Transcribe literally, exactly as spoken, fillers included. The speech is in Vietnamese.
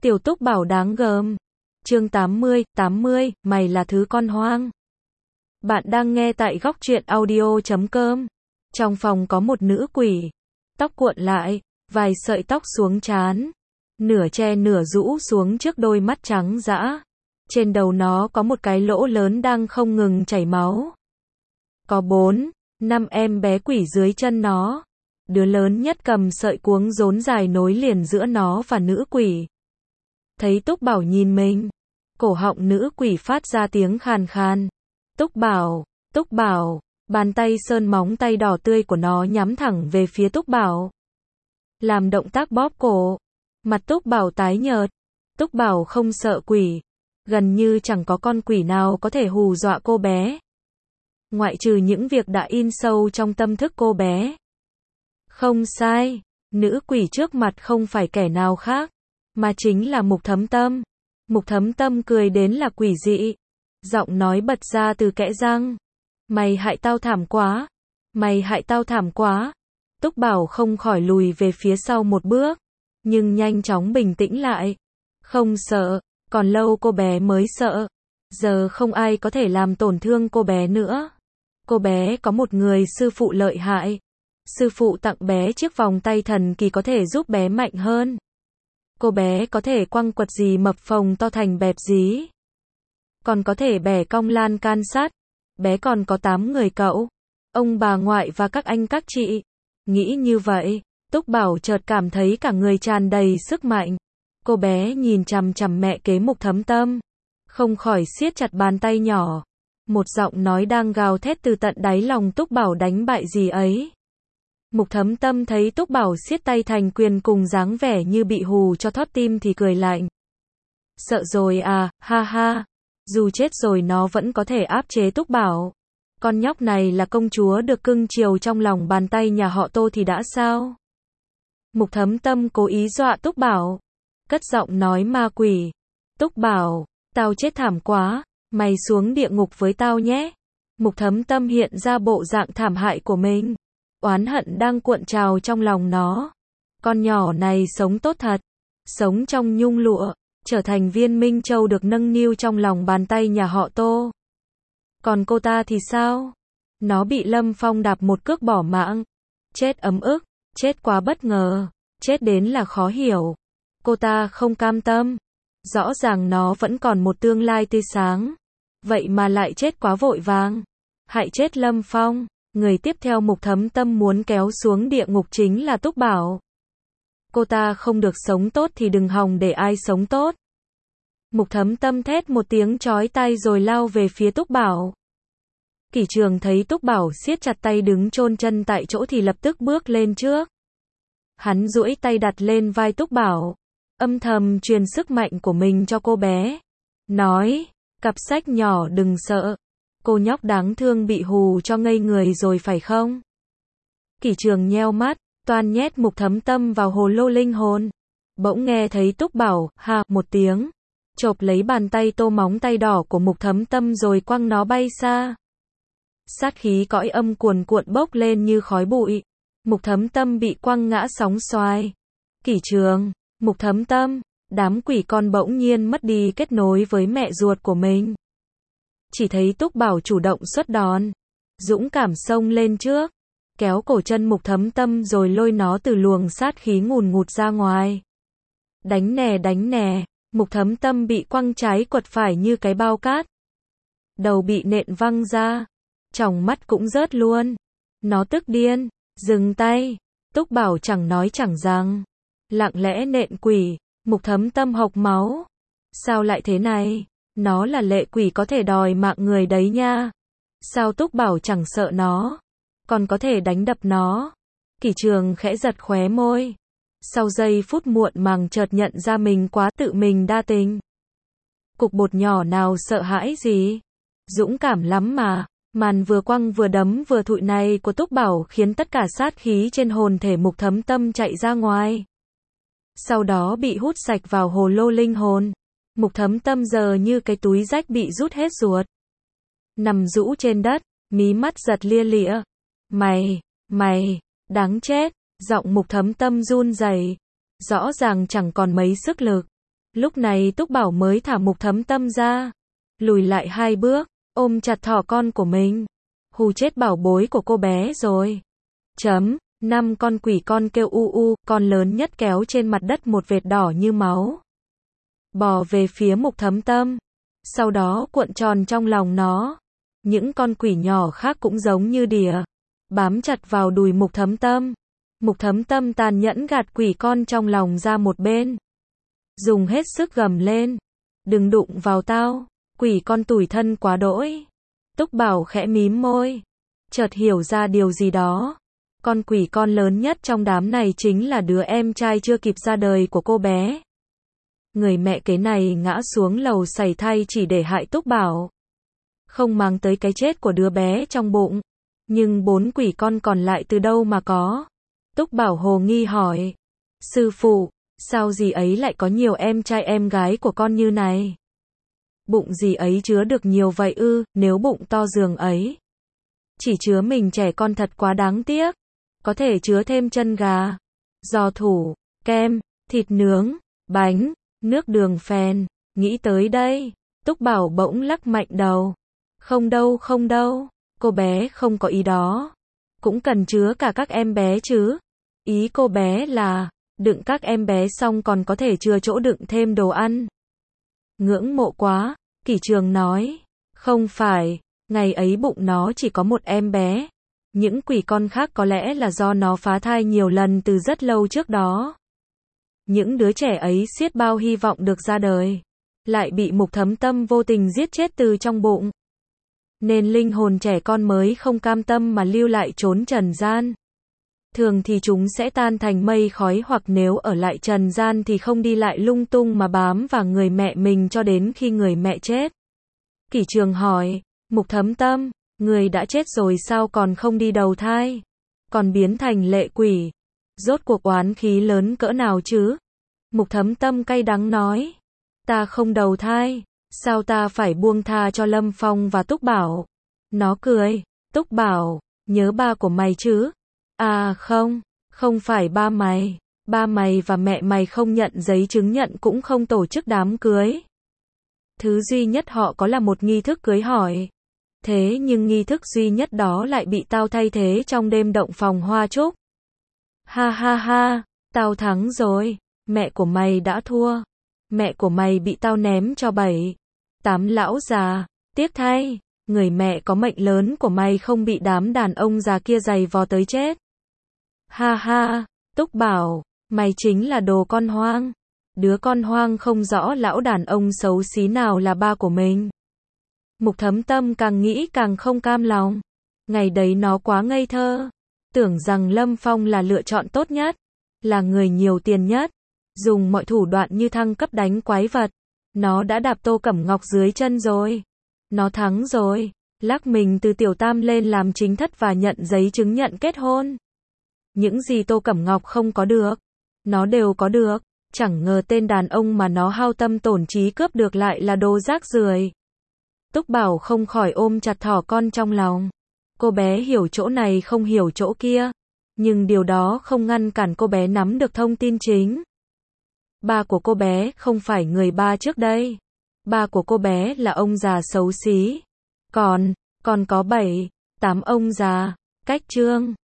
Tiểu Túc Bảo đáng gờm. Chương tám mươi, tám mươi, mày là thứ con hoang. Bạn đang nghe tại góc truyện audio chấm com. Trong phòng có một nữ quỷ. Tóc cuộn lại, vài sợi tóc xuống trán. Nửa che nửa rũ xuống trước đôi mắt trắng dã. Trên đầu nó có một cái lỗ lớn đang không ngừng chảy máu. Có bốn, năm em bé quỷ dưới chân nó. Đứa lớn nhất cầm sợi cuống rốn dài nối liền giữa nó và nữ quỷ. Thấy Túc Bảo nhìn mình, cổ họng nữ quỷ phát ra tiếng khàn khàn. Túc Bảo, Túc Bảo, bàn tay sơn móng tay đỏ tươi của nó nhắm thẳng về phía Túc Bảo. Làm động tác bóp cổ. Mặt Túc Bảo tái nhợt. Túc Bảo không sợ quỷ. Gần như chẳng có con quỷ nào có thể hù dọa cô bé. Ngoại trừ những việc đã in sâu trong tâm thức cô bé. Không sai, nữ quỷ trước mặt không phải kẻ nào khác, mà chính là Mục Thấm Tâm. Mục Thấm Tâm cười đến là quỷ dị. Giọng nói bật ra từ kẽ răng. Mày hại tao thảm quá. Mày hại tao thảm quá. Túc Bảo không khỏi lùi về phía sau một bước, nhưng nhanh chóng bình tĩnh lại. Không sợ, còn lâu cô bé mới sợ. Giờ không ai có thể làm tổn thương cô bé nữa. Cô bé có một người sư phụ lợi hại. Sư phụ tặng bé chiếc vòng tay thần kỳ có thể giúp bé mạnh hơn. Cô bé có thể quăng quật gì mập phồng to thành bẹp dí. Còn có thể bẻ cong lan can sắt. Bé còn có tám người cậu, ông bà ngoại và các anh các chị. Nghĩ như vậy, Túc Bảo chợt cảm thấy cả người tràn đầy sức mạnh. Cô bé nhìn chằm chằm mẹ kế Mục Thấm Tâm, không khỏi siết chặt bàn tay nhỏ. Một giọng nói đang gào thét từ tận đáy lòng Túc Bảo đánh bại gì ấy. Mục Thấm Tâm thấy Túc Bảo siết tay thành quyền cùng dáng vẻ như bị hù cho thót tim thì cười lạnh. Sợ rồi à, ha ha. Dù chết rồi nó vẫn có thể áp chế Túc Bảo. Con nhóc này là công chúa được cưng chiều trong lòng bàn tay nhà họ Tô thì đã sao? Mục Thấm Tâm cố ý dọa Túc Bảo. Cất giọng nói ma quỷ. Túc Bảo, tao chết thảm quá, mày xuống địa ngục với tao nhé. Mục Thấm Tâm hiện ra bộ dạng thảm hại của mình. Oán hận đang cuộn trào trong lòng nó. Con nhỏ này sống tốt thật. Sống trong nhung lụa, trở thành viên Minh Châu được nâng niu trong lòng bàn tay nhà họ Tô. Còn cô ta thì sao? Nó bị Lâm Phong đạp một cước bỏ mạng. Chết ấm ức, chết quá bất ngờ, chết đến là khó hiểu. Cô ta không cam tâm. Rõ ràng nó vẫn còn một tương lai tươi sáng. Vậy mà lại chết quá vội vàng. Hại chết Lâm Phong. Người tiếp theo Mục Thấm Tâm muốn kéo xuống địa ngục chính là Túc Bảo. Cô ta không được sống tốt thì đừng hòng để ai sống tốt. Mục Thấm Tâm thét một tiếng chói tai rồi lao về phía Túc Bảo. Kỷ Trường thấy Túc Bảo siết chặt tay đứng chôn chân tại chỗ thì lập tức bước lên trước. Hắn duỗi tay đặt lên vai Túc Bảo, âm thầm truyền sức mạnh của mình cho cô bé. Nói, cặp sách nhỏ đừng sợ. Cô nhóc đáng thương bị hù cho ngây người rồi phải không? Kỷ Trường nheo mắt, toan nhét Mục Thấm Tâm vào hồ lô linh hồn. Bỗng nghe thấy Túc Bảo, ha, một tiếng. Chộp lấy bàn tay tô móng tay đỏ của Mục Thấm Tâm rồi quăng nó bay xa. Sát khí cõi âm cuồn cuộn bốc lên như khói bụi. Mục Thấm Tâm bị quăng ngã sóng xoài. Kỷ Trường, Mục Thấm Tâm, đám quỷ con bỗng nhiên mất đi kết nối với mẹ ruột của mình. Chỉ thấy Túc Bảo chủ động xuất đòn. Dũng cảm xông lên trước, kéo cổ chân Mục Thấm Tâm rồi lôi nó từ luồng sát khí ngùn ngụt ra ngoài. Đánh nè đánh nè. Mục Thấm Tâm bị quăng trái quật phải như cái bao cát. Đầu bị nện văng ra. Tròng mắt cũng rớt luôn. Nó tức điên. Dừng tay. Túc Bảo chẳng nói chẳng rằng. Lặng lẽ nện quỷ. Mục Thấm Tâm hộc máu. Sao lại thế này? Nó là lệ quỷ có thể đòi mạng người đấy nha. Sao Túc Bảo chẳng sợ nó? Còn có thể đánh đập nó. Kỷ Trường khẽ giật khóe môi. Sau giây phút muộn màng chợt nhận ra mình quá tự mình đa tình. Cục bột nhỏ nào sợ hãi gì? Dũng cảm lắm mà. Màn vừa quăng vừa đấm vừa thụi này của Túc Bảo khiến tất cả sát khí trên hồn thể Mục Thấm Tâm chạy ra ngoài. Sau đó bị hút sạch vào hồ lô linh hồn. Mục Thấm Tâm giờ như cái túi rách bị rút hết ruột. Nằm rũ trên đất, mí mắt giật lia lịa. Mày, mày, đáng chết. Giọng Mục Thấm Tâm run rẩy, rõ ràng chẳng còn mấy sức lực. Lúc này Túc Bảo mới thả Mục Thấm Tâm ra, lùi lại hai bước, ôm chặt thỏ con của mình. Hù chết bảo bối của cô bé rồi. Chấm, năm con quỷ con kêu u u, con lớn nhất kéo trên mặt đất một vệt đỏ như máu. Bò về phía Mục Thấm Tâm. Sau đó cuộn tròn trong lòng nó. Những con quỷ nhỏ khác cũng giống như đỉa, bám chặt vào đùi Mục Thấm Tâm. Mục Thấm Tâm tàn nhẫn gạt quỷ con trong lòng ra một bên. Dùng hết sức gầm lên. Đừng đụng vào tao, quỷ con tủi thân quá đỗi. Túc Bảo khẽ mím môi, chợt hiểu ra điều gì đó. Con quỷ con lớn nhất trong đám này chính là đứa em trai chưa kịp ra đời của cô bé. Người mẹ kế này ngã xuống lầu sảy thai chỉ để hại Túc Bảo. Không mang tới cái chết của đứa bé trong bụng. Nhưng bốn quỷ con còn lại từ đâu mà có? Túc Bảo hồ nghi hỏi. Sư phụ, sao dì ấy lại có nhiều em trai em gái của con như này? Bụng dì ấy chứa được nhiều vậy ư? Nếu bụng to giường ấy chỉ chứa mình trẻ con thật quá đáng tiếc. Có thể chứa thêm chân gà, giò thủ, kem, thịt nướng, bánh, nước đường phèn. Nghĩ tới đây, Túc Bảo bỗng lắc mạnh đầu. Không đâu không đâu, cô bé không có ý đó. Cũng cần chứa cả các em bé chứ. Ý cô bé là, đựng các em bé xong còn có thể chứa chỗ đựng thêm đồ ăn. Ngưỡng mộ quá, Kỷ Trường nói. Không phải, ngày ấy bụng nó chỉ có một em bé. Những quỷ con khác có lẽ là do nó phá thai nhiều lần từ rất lâu trước đó. Những đứa trẻ ấy xiết bao hy vọng được ra đời, lại bị Mục Thấm Tâm vô tình giết chết từ trong bụng. Nên linh hồn trẻ con mới không cam tâm mà lưu lại trốn trần gian. Thường thì chúng sẽ tan thành mây khói, hoặc nếu ở lại trần gian thì không đi lại lung tung mà bám vào người mẹ mình cho đến khi người mẹ chết. Kỷ Trường hỏi, Mục Thấm Tâm, người đã chết rồi sao còn không đi đầu thai? Còn biến thành lệ quỷ? Rốt cuộc oán khí lớn cỡ nào chứ? Mục Thấm Tâm cay đắng nói. Ta không đầu thai, sao ta phải buông tha cho Lâm Phong và Túc Bảo? Nó cười. Túc Bảo, nhớ ba của mày chứ? À không, không phải ba mày. Ba mày và mẹ mày không nhận giấy chứng nhận cũng không tổ chức đám cưới. Thứ duy nhất họ có là một nghi thức cưới hỏi. Thế nhưng nghi thức duy nhất đó lại bị tao thay thế trong đêm động phòng hoa trúc. Ha ha ha, tao thắng rồi. Mẹ của mày đã thua. Mẹ của mày bị tao ném cho bảy, tám lão già. Tiếc thay, người mẹ có mệnh lớn của mày không bị đám đàn ông già kia giày vò tới chết. Ha ha, Túc Bảo, mày chính là đồ con hoang. Đứa con hoang không rõ lão đàn ông xấu xí nào là ba của mình. Mục Thấm Tâm càng nghĩ càng không cam lòng. Ngày đấy nó quá ngây thơ, tưởng rằng Lâm Phong là lựa chọn tốt nhất, là người nhiều tiền nhất, dùng mọi thủ đoạn như thăng cấp đánh quái vật. Nó đã đạp Tô Cẩm Ngọc dưới chân rồi. Nó thắng rồi, lắc mình từ tiểu tam lên làm chính thất và nhận giấy chứng nhận kết hôn. Những gì Tô Cẩm Ngọc không có được, nó đều có được. Chẳng ngờ tên đàn ông mà nó hao tâm tổn trí cướp được lại là đồ rác rưởi. Túc Bảo không khỏi ôm chặt thỏ con trong lòng. Cô bé hiểu chỗ này không hiểu chỗ kia, nhưng điều đó không ngăn cản cô bé nắm được thông tin chính. Ba của cô bé không phải người ba trước đây. Ba của cô bé là ông già xấu xí. Còn, còn có bảy, tám ông già, cách Trương.